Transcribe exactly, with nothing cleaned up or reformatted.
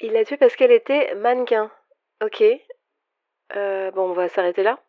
Il l'a tuée parce qu'elle était mannequin. OK. Heu, bon, on va s'arrêter là.